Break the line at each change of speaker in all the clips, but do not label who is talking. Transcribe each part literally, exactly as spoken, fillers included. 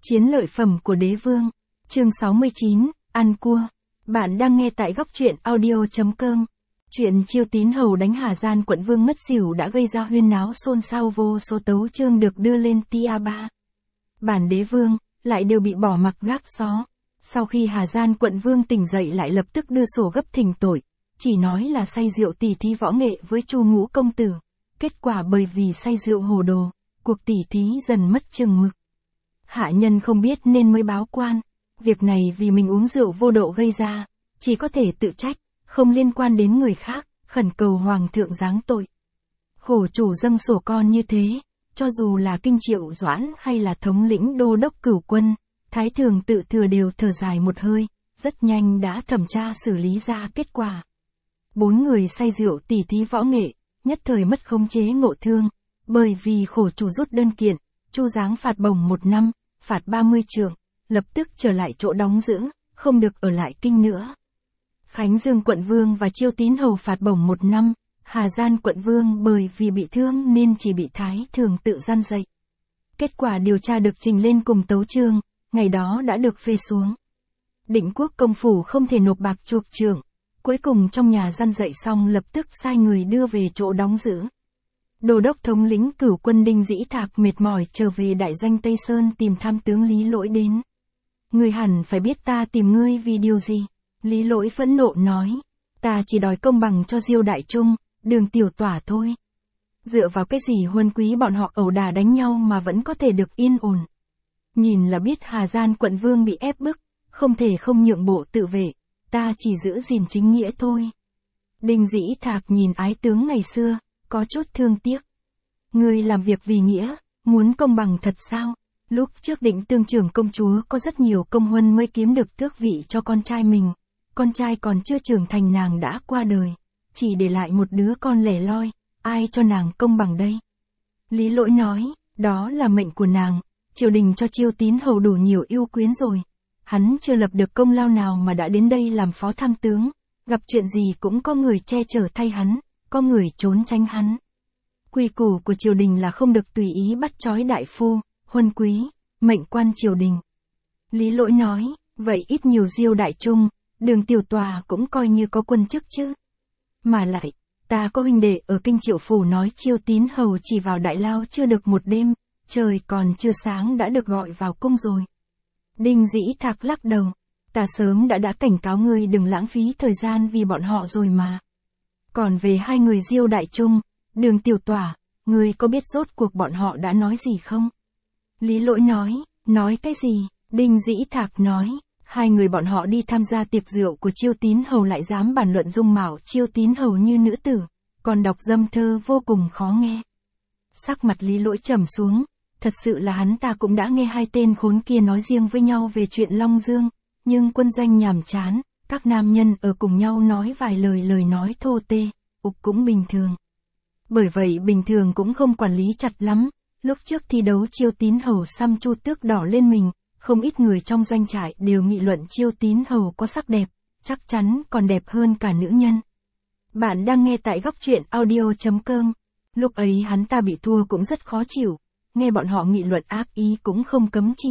Chiến lợi phẩm của đế vương. Chương sáu mươi chín, ăn cua. Bạn đang nghe tại góc truyện audio chấm com. Chuyện Chiêu Tín hầu đánh Hà Gian quận vương ngất xỉu đã gây ra huyên náo xôn xao, vô số tấu chương được đưa lên tia ba. Bản đế vương lại đều bị bỏ mặc gác xó. Sau khi Hà Gian quận vương tỉnh dậy lại lập tức đưa sổ gấp thỉnh tội, chỉ nói là say rượu tỉ thí võ nghệ với Chu Ngũ công tử. Kết quả bởi vì say rượu hồ đồ, cuộc tỉ thí dần mất chừng mực. Hạ nhân không biết nên mới báo quan. Việc này vì mình uống rượu vô độ gây ra, chỉ có thể tự trách, không liên quan đến người khác, khẩn cầu hoàng thượng giáng tội. Khổ chủ dâng sổ con như thế, cho dù là Kinh Triệu Doãn hay là thống lĩnh đô đốc cửu quân, thái thường tự thừa đều thở dài một hơi, rất nhanh đã thẩm tra xử lý ra kết quả. Bốn người say rượu tỉ thí võ nghệ, nhất thời mất khống chế ngộ thương, bởi vì khổ chủ rút đơn kiện, Chu giáng phạt bổng một năm, phạt ba mươi trượng, lập tức trở lại chỗ đóng giữ, không được ở lại kinh nữa. Khánh Dương quận vương và Chiêu Tín hầu phạt bổng một năm, Hà Gian quận vương bởi vì bị thương nên chỉ bị thái thường tự gian dạy. Kết quả điều tra được trình lên cùng tấu chương, ngày đó đã được phê xuống. Định Quốc công phủ không thể nộp bạc chuộc trượng, cuối cùng trong nhà gian dạy xong lập tức sai người đưa về chỗ đóng giữ. Đô đốc thống lĩnh cửu quân Đinh Dĩ Thạc mệt mỏi trở về đại doanh Tây Sơn tìm tham tướng Lý Lỗi đến. Ngươi hẳn phải biết ta tìm ngươi vì điều gì. Lý Lỗi phẫn nộ nói, ta chỉ đòi công bằng cho Diêu Đại Trung, Đường Tiểu Tỏa thôi. Dựa vào cái gì huân quý bọn họ ẩu đả đánh nhau mà vẫn có thể được yên ổn. Nhìn là biết Hà Gian quận vương bị ép bức, không thể không nhượng bộ tự vệ, ta chỉ giữ gìn chính nghĩa thôi. Đinh Dĩ Thạc nhìn ái tướng ngày xưa, có chút thương tiếc. Ngươi làm việc vì nghĩa, muốn công bằng thật sao? Lúc trước Định Tương trưởng công chúa có rất nhiều công huân mới kiếm được tước vị cho con trai mình. Con trai còn chưa trưởng thành nàng đã qua đời, chỉ để lại một đứa con lẻ loi, ai cho nàng công bằng đây? Lý Lỗi nói, đó là mệnh của nàng, triều đình cho Chiêu Tín hầu đủ nhiều yêu quyến rồi. Hắn chưa lập được công lao nào mà đã đến đây làm phó tham tướng, gặp chuyện gì cũng có người che chở thay hắn, có người trốn tránh hắn. Quy củ của triều đình là không được tùy ý bắt trói đại phu, huân quý, mệnh quan triều đình. Lý Lỗi nói, vậy ít nhiều Diêu Đại Trung, Đường Tiểu Tòa cũng coi như có quân chức chứ. Mà lại, ta có huynh đệ ở Kinh Triệu phủ nói Chiêu Tín hầu chỉ vào đại lao chưa được một đêm, trời còn chưa sáng đã được gọi vào cung rồi. Đinh Dĩ Thạc lắc đầu, ta sớm đã đã cảnh cáo ngươi đừng lãng phí thời gian vì bọn họ rồi mà. Còn về hai người Diêu Đại Trung, Đường Tiểu Tỏa, ngươi có biết rốt cuộc bọn họ đã nói gì không? Lý Lỗi nói, nói cái gì? Đinh Dĩ Thạc nói, hai người bọn họ đi tham gia tiệc rượu của Chiêu Tín hầu lại dám bàn luận dung mạo Chiêu Tín hầu như nữ tử, còn đọc dâm thơ vô cùng khó nghe. Sắc mặt Lý Lỗi trầm xuống, thật sự là hắn ta cũng đã nghe hai tên khốn kia nói riêng với nhau về chuyện Long Dương, nhưng quân doanh nhàm chán, các nam nhân ở cùng nhau nói vài lời lời nói thô tê, ục cũng bình thường. Bởi vậy bình thường cũng không quản lý chặt lắm, lúc trước thi đấu Chiêu Tín hầu xăm chu tước đỏ lên mình, không ít người trong doanh trại đều nghị luận Chiêu Tín hầu có sắc đẹp, chắc chắn còn đẹp hơn cả nữ nhân. Bạn đang nghe tại góc truyện audio chấm com. Lúc ấy hắn ta bị thua cũng rất khó chịu, nghe bọn họ nghị luận ác ý cũng không cấm chỉ.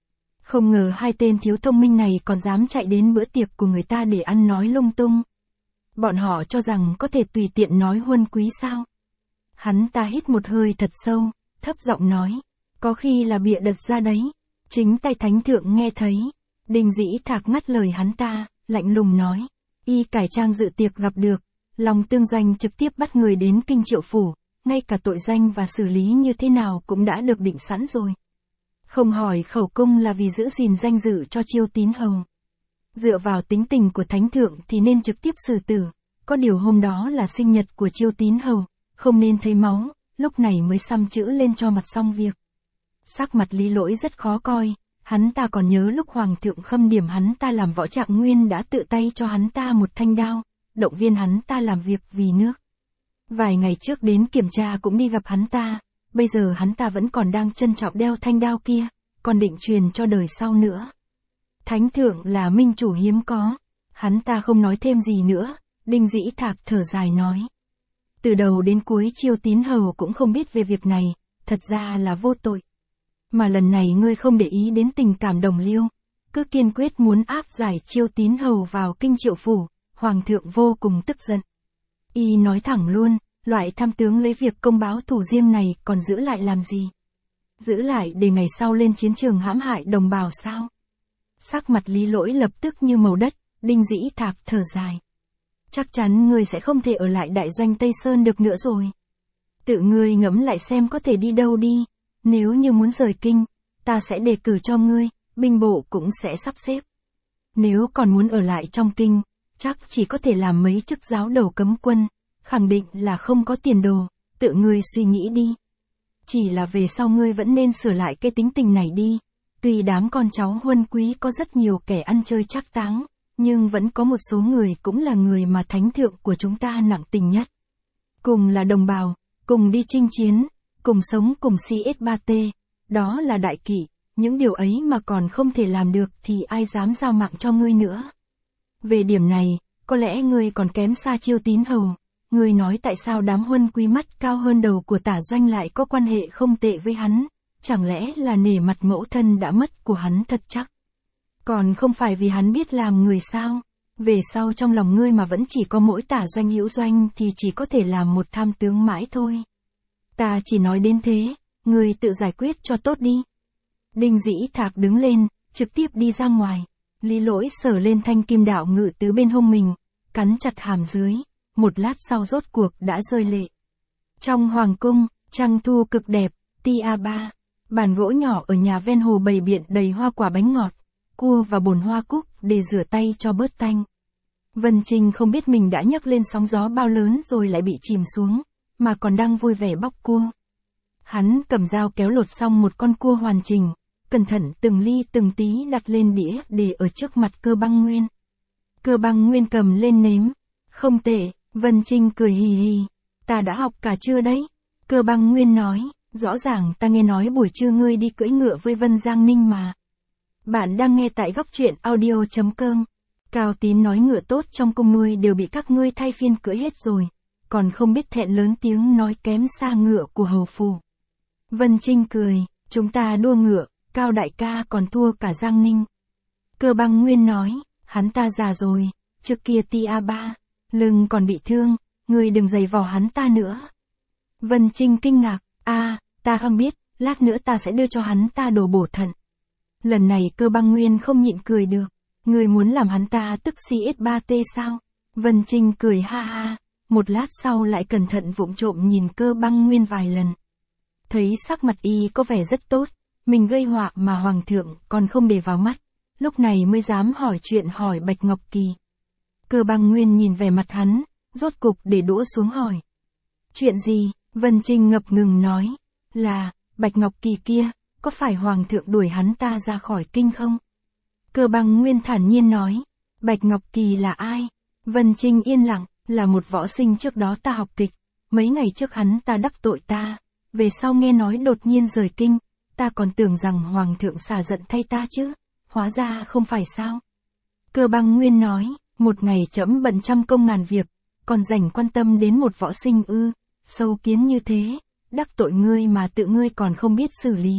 Không ngờ hai tên thiếu thông minh này còn dám chạy đến bữa tiệc của người ta để ăn nói lung tung. Bọn họ cho rằng có thể tùy tiện nói huân quý sao? Hắn ta hít một hơi thật sâu, thấp giọng nói, có khi là bịa đặt ra đấy. Chính tay thánh thượng nghe thấy, Đinh Dĩ Thạc ngắt lời hắn ta, lạnh lùng nói, y cải trang dự tiệc gặp được, Long Tương doanh trực tiếp bắt người đến Kinh Triệu phủ, ngay cả tội danh và xử lý như thế nào cũng đã được định sẵn rồi. Không hỏi khẩu cung là vì giữ gìn danh dự cho Chiêu Tín hầu. Dựa vào tính tình của thánh thượng thì nên trực tiếp xử tử, có điều hôm đó là sinh nhật của Chiêu Tín hầu, không nên thấy máu, lúc này mới xăm chữ lên cho mặt xong việc. Sắc mặt Lý Lỗi rất khó coi, hắn ta còn nhớ lúc hoàng thượng khâm điểm hắn ta làm võ trạng nguyên đã tự tay cho hắn ta một thanh đao, động viên hắn ta làm việc vì nước. Vài ngày trước đến kiểm tra cũng đi gặp hắn ta, bây giờ hắn ta vẫn còn đang trân trọng đeo thanh đao kia, còn định truyền cho đời sau nữa. Thánh thượng là minh chủ hiếm có, hắn ta không nói thêm gì nữa, Đinh Dĩ Thạc thở dài nói. Từ đầu đến cuối Chiêu Tín hầu cũng không biết về việc này, thật ra là vô tội. Mà lần này ngươi không để ý đến tình cảm đồng liêu, cứ kiên quyết muốn áp giải Chiêu Tín Hầu vào kinh Triệu phủ, hoàng thượng vô cùng tức giận. Y nói thẳng luôn, loại tham tướng lấy việc công báo thù riêng này còn giữ lại làm gì? Giữ lại để ngày sau lên chiến trường hãm hại đồng bào sao? Sắc mặt Lý Lỗi lập tức như màu đất, Đinh Dĩ Thạc thở dài. Chắc chắn ngươi sẽ không thể ở lại đại doanh Tây Sơn được nữa rồi. Tự ngươi ngẫm lại xem có thể đi đâu đi, nếu như muốn rời kinh, ta sẽ đề cử cho ngươi, binh bộ cũng sẽ sắp xếp. Nếu còn muốn ở lại trong kinh, chắc chỉ có thể làm mấy chức giáo đầu cấm quân, khẳng định là không có tiền đồ, tự ngươi suy nghĩ đi. Chỉ là về sau ngươi vẫn nên sửa lại cái tính tình này đi, tuy đám con cháu huân quý có rất nhiều kẻ ăn chơi trác táng, nhưng vẫn có một số người cũng là người mà thánh thượng của chúng ta nặng tình nhất. Cùng là đồng bào, cùng đi chinh chiến, cùng sống cùng xê ét ba tê, đó là đại kỷ, những điều ấy mà còn không thể làm được thì ai dám giao mạng cho ngươi nữa. Về điểm này, có lẽ ngươi còn kém xa Chiêu Tín Hầu, ngươi nói tại sao đám huân quý mắt cao hơn đầu của Tả Doanh lại có quan hệ không tệ với hắn, chẳng lẽ là nể mặt mẫu thân đã mất của hắn thật chắc. Còn không phải vì hắn biết làm người sao, về sau trong lòng ngươi mà vẫn chỉ có mỗi Tả Doanh Hữu Doanh thì chỉ có thể làm một tham tướng mãi thôi. Ta chỉ nói đến thế, ngươi tự giải quyết cho tốt đi. Đinh Dĩ Thạc đứng lên, trực tiếp đi ra ngoài. Lý Lỗi sờ lên thanh kim đạo ngự tứ bên hông mình, cắn chặt hàm dưới, một lát sau rốt cuộc đã rơi lệ. Trong hoàng cung, trăng thu cực đẹp, tia ba, bàn gỗ nhỏ ở nhà ven hồ bày biện đầy hoa quả bánh ngọt, cua và bồn hoa cúc để rửa tay cho bớt tanh. Vân Trinh không biết mình đã nhấc lên sóng gió bao lớn rồi lại bị chìm xuống, mà còn đang vui vẻ bóc cua. Hắn cầm dao kéo lột xong một con cua hoàn chỉnh, cẩn thận từng ly từng tí đặt lên đĩa để ở trước mặt Cơ Băng Nguyên. Cơ Băng Nguyên cầm lên nếm. Không tệ, Vân Trinh cười hì hì. Ta đã học cả trưa đấy. Cơ Băng Nguyên nói, rõ ràng ta nghe nói buổi trưa ngươi đi cưỡi ngựa với Vân Giang Ninh mà. Bạn đang nghe tại góc truyện audio chấm com. Cao Tín nói ngựa tốt trong cung nuôi đều bị các ngươi thay phiên cưỡi hết rồi, còn không biết thẹn lớn tiếng nói kém xa ngựa của hầu phủ. Vân Trinh cười, chúng ta đua ngựa, Cao đại ca còn thua cả Giang Ninh. Cơ Băng Nguyên nói, hắn ta già rồi, trước kia tia ba, lưng còn bị thương, ngươi đừng giày vò hắn ta nữa. Vân Trinh kinh ngạc, a, à, ta không biết, lát nữa ta sẽ đưa cho hắn ta đồ bổ thận. Lần này Cơ Băng Nguyên không nhịn cười được, ngươi muốn làm hắn ta tức xê ét ba tê sao? Vân Trinh cười ha ha, một lát sau lại cẩn thận vụng trộm nhìn Cơ Băng Nguyên vài lần. Thấy sắc mặt y có vẻ rất tốt, mình gây họa mà hoàng thượng còn không để vào mắt, lúc này mới dám hỏi chuyện hỏi Bạch Ngọc Kỳ. Cơ Băng Nguyên nhìn vẻ mặt hắn, rốt cục để đũa xuống hỏi. Chuyện gì? Vân Trinh ngập ngừng nói, là, Bạch Ngọc Kỳ kia, có phải hoàng thượng đuổi hắn ta ra khỏi kinh không? Cơ Băng Nguyên thản nhiên nói, Bạch Ngọc Kỳ là ai? Vân Trinh yên lặng, là một võ sinh trước đó ta học kịch, mấy ngày trước hắn ta đắc tội ta, về sau nghe nói đột nhiên rời kinh, ta còn tưởng rằng hoàng thượng xả giận thay ta chứ, hóa ra không phải sao? Cơ Băng Nguyên nói, một ngày trẫm bận trăm công ngàn việc, còn rảnh quan tâm đến một võ sinh ư, sâu kiến như thế, đắc tội ngươi mà tự ngươi còn không biết xử lý.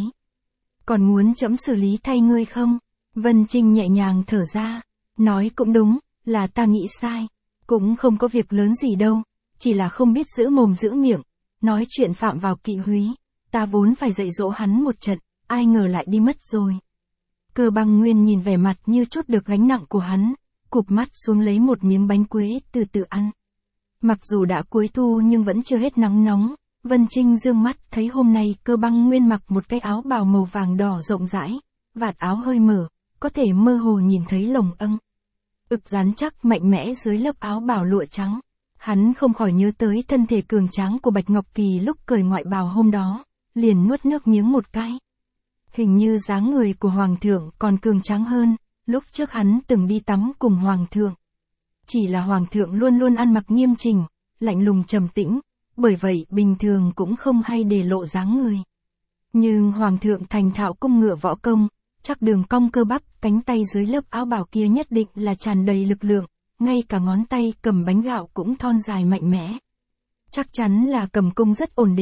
Còn muốn trẫm xử lý thay ngươi không? Vân Trinh nhẹ nhàng thở ra, nói cũng đúng, là ta nghĩ sai, cũng không có việc lớn gì đâu, chỉ là không biết giữ mồm giữ miệng, nói chuyện phạm vào kỵ húy, ta vốn phải dạy dỗ hắn một trận, ai ngờ lại đi mất rồi. Cơ Băng Nguyên nhìn vẻ mặt như chút được gánh nặng của hắn, cụp mắt xuống lấy một miếng bánh quế từ từ ăn. Mặc dù đã cuối thu nhưng vẫn chưa hết nắng nóng, Vân Trinh dương mắt thấy hôm nay Cơ Băng Nguyên mặc một cái áo bào màu vàng đỏ rộng rãi, vạt áo hơi mở, có thể mơ hồ nhìn thấy lồng âng. Ực rắn chắc mạnh mẽ dưới lớp áo bào lụa trắng. Hắn không khỏi nhớ tới thân thể cường tráng của Bạch Ngọc Kỳ lúc cởi ngoại bào hôm đó, liền nuốt nước miếng một cái. Hình như dáng người của hoàng thượng còn cường tráng hơn, lúc trước hắn từng đi tắm cùng hoàng thượng. Chỉ là hoàng thượng luôn luôn ăn mặc nghiêm chỉnh, lạnh lùng trầm tĩnh, bởi vậy bình thường cũng không hay để lộ dáng người. Nhưng hoàng thượng thành thạo cung ngựa võ công, chắc đường cong cơ bắp, cánh tay dưới lớp áo bào kia nhất định là tràn đầy lực lượng, ngay cả ngón tay cầm bánh gạo cũng thon dài mạnh mẽ. Chắc chắn là cầm cung rất ổn định.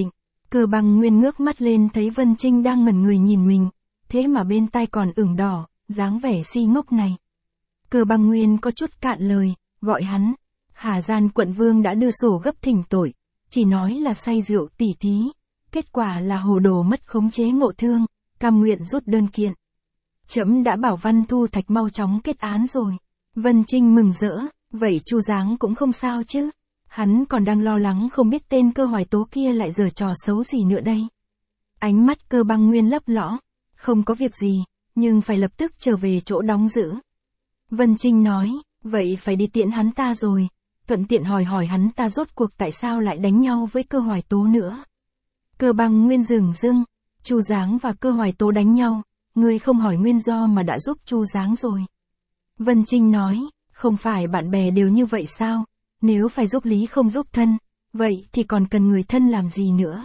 Cơ Băng Nguyên ngước mắt lên thấy Vân Trinh đang ngẩn người nhìn mình, thế mà bên tai còn ửng đỏ, dáng vẻ si ngốc này. Cơ Băng Nguyên có chút cạn lời, gọi hắn. Hà Gian quận vương đã đưa sổ gấp thỉnh tội, chỉ nói là say rượu tỉ thí, kết quả là hồ đồ mất khống chế ngộ thương, cam nguyện rút đơn kiện. Trẫm đã bảo Văn Thu Thạch mau chóng kết án rồi. Vân Trinh mừng rỡ, vậy Chu Giáng cũng không sao chứ? Hắn còn đang lo lắng không biết tên Cơ Hoài Tố kia lại giở trò xấu gì nữa đây. Ánh mắt Cơ Băng Nguyên lấp lõ, không có việc gì, nhưng phải lập tức trở về chỗ đóng giữ. Vân Trinh nói, vậy phải đi tiễn hắn ta rồi, thuận tiện hỏi hỏi hắn ta rốt cuộc tại sao lại đánh nhau với Cơ Hoài Tố nữa. Cơ Băng Nguyên dửng dưng, Chu Giáng và Cơ Hoài Tố đánh nhau, ngươi không hỏi nguyên do mà đã giúp Chu Giáng rồi. Vân Trinh nói, không phải bạn bè đều như vậy sao, nếu phải giúp lý không giúp thân, vậy thì còn cần người thân làm gì nữa.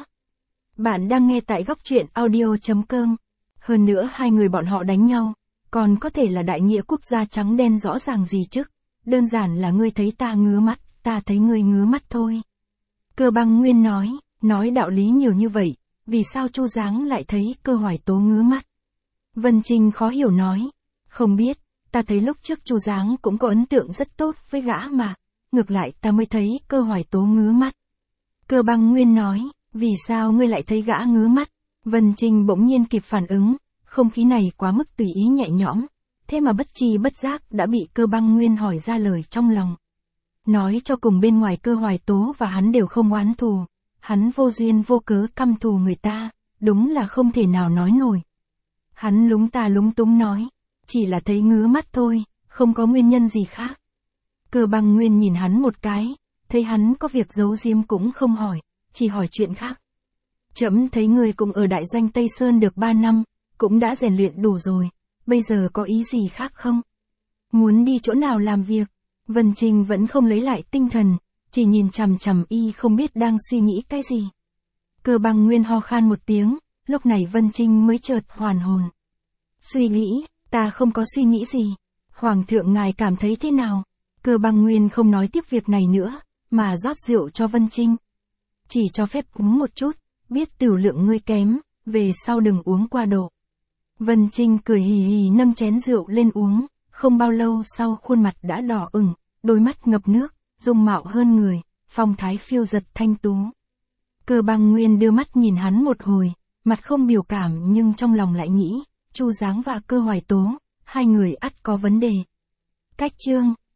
Bạn đang nghe tại góc truyện audio chấm com. Hơn nữa hai người bọn họ đánh nhau, còn có thể là đại nghĩa quốc gia trắng đen rõ ràng gì chứ, đơn giản là ngươi thấy ta ngứa mắt, ta thấy ngươi ngứa mắt thôi. Cơ Băng Nguyên nói, nói đạo lý nhiều như vậy, vì sao Chu Giáng lại thấy Cơ Hoài Tố ngứa mắt? Vân Trinh khó hiểu nói, không biết, ta thấy lúc trước Chu Giáng cũng có ấn tượng rất tốt với gã mà, ngược lại ta mới thấy Cơ Hoài Tố ngứa mắt. Cơ Băng Nguyên nói, vì sao ngươi lại thấy gã ngứa mắt? Vân Trinh bỗng nhiên kịp phản ứng, không khí này quá mức tùy ý nhẹ nhõm, thế mà bất tri bất giác đã bị Cơ Băng Nguyên hỏi ra lời trong lòng. Nói cho cùng bên ngoài Cơ Hoài Tố và hắn đều không oán thù, hắn vô duyên vô cớ căm thù người ta, đúng là không thể nào nói nổi. Hắn lúng ta lúng túng nói, chỉ là thấy ngứa mắt thôi, không có nguyên nhân gì khác. Cơ Băng Nguyên nhìn hắn một cái, thấy hắn có việc giấu giếm cũng không hỏi, chỉ hỏi chuyện khác. Trẫm thấy ngươi cũng ở đại doanh Tây Sơn được ba năm, cũng đã rèn luyện đủ rồi, bây giờ có ý gì khác không? Muốn đi chỗ nào làm việc? Vân Trinh vẫn không lấy lại tinh thần, chỉ nhìn chằm chằm y không biết đang suy nghĩ cái gì. Cơ Băng Nguyên ho khan một tiếng, lúc này Vân Trinh mới chợt hoàn hồn. Suy nghĩ, ta không có suy nghĩ gì. Hoàng thượng ngài cảm thấy thế nào? Cơ Băng Nguyên không nói tiếp việc này nữa, mà rót rượu cho Vân Trinh. Chỉ cho phép uống một chút, biết tửu lượng ngươi kém, về sau đừng uống qua độ. Vân Trinh cười hì hì nâng chén rượu lên uống, không bao lâu sau khuôn mặt đã đỏ ửng, đôi mắt ngập nước, dung mạo hơn người, phong thái phiêu giật thanh tú. Cơ Băng Nguyên đưa mắt nhìn hắn một hồi, mặt không biểu cảm nhưng trong lòng lại nghĩ, Chu Giáng và Cơ Hoài Tố, hai người ắt có vấn đề. Cách chương